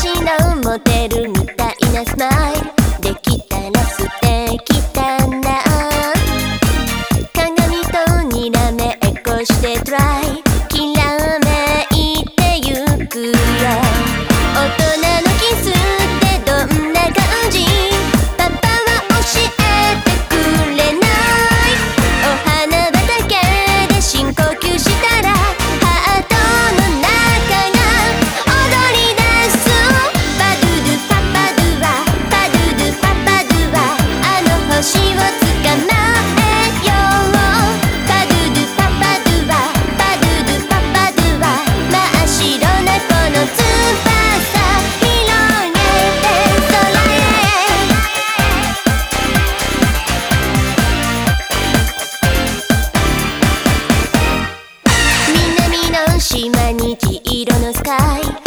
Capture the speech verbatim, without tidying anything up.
私のモデルみたいなスマイルできたら素敵だな。鏡とにらめっこしてトライきらめいてゆくよ。大人のキスってどんな感じ？パパは教えてくれない。お花畑で深呼吸したらハートの中が踊り出す。パドゥドゥパパドゥワパドゥドゥパパドゥワあの星を捕まえよう。パドゥドゥパパドゥワパドゥドゥパパドゥワ真っ白なこの翼広げて空へ。南の島虹色のスカイ